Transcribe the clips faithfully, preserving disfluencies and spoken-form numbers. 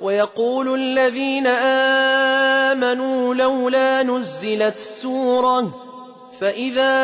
ويقول الذين آمنوا لولا نزلت سورة فإذا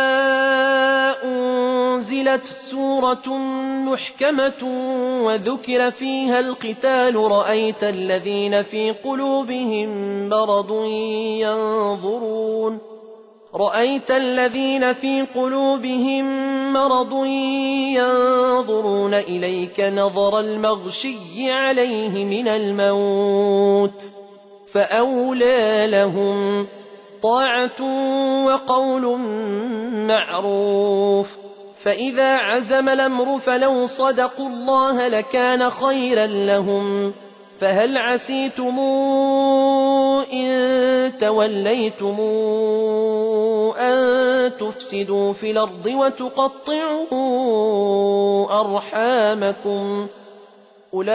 أنزلت سورة محكمة وذكر فيها القتال رأيت الذين في قلوبهم مرض ينظرون رأيت الذين في قلوبهم مرض ينظرون إليك نظر المغشي عليه من الموت فأولى لهم طاعة وقول معروف فإذا عزم الأمر فلو صدقوا الله لكان خيرا لهم فهل عسيتم إن توليتم أن تفسدوا في الأرض وتقطعوا أرحامكم أولئك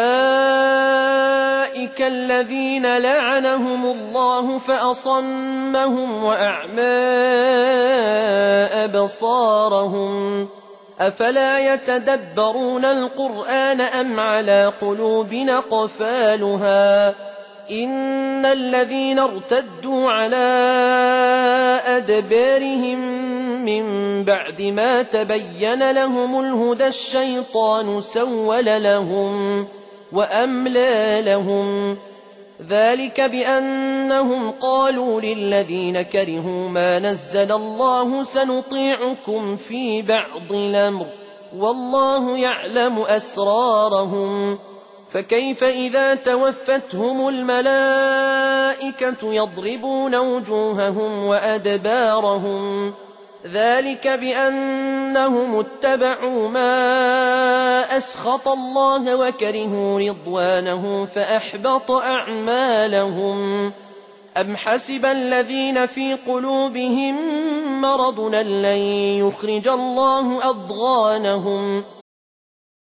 الذين لعنهم الله فأصمهم وأعمى أبصارهم أفلا يتدبرون القرآن أم على قلوب أقفالها إن الذين ارتدوا على أدبارهم من بعد ما تبين لهم الهدى الشيطان سول لهم وأملى لهم ذلك بأنهم قالوا للذين كرهوا ما نزل الله سنطيعكم في بعض الأمر والله يعلم أسرارهم فكيف إذا توفتهم الملائكة يضربون وجوههم وأدبارهم ذلك بأنهم اتبعوا ما أسخط الله وكرهوا رضوانه فأحبط أعمالهم أم حسب الذين في قلوبهم مرض لن يخرج الله أضغانهم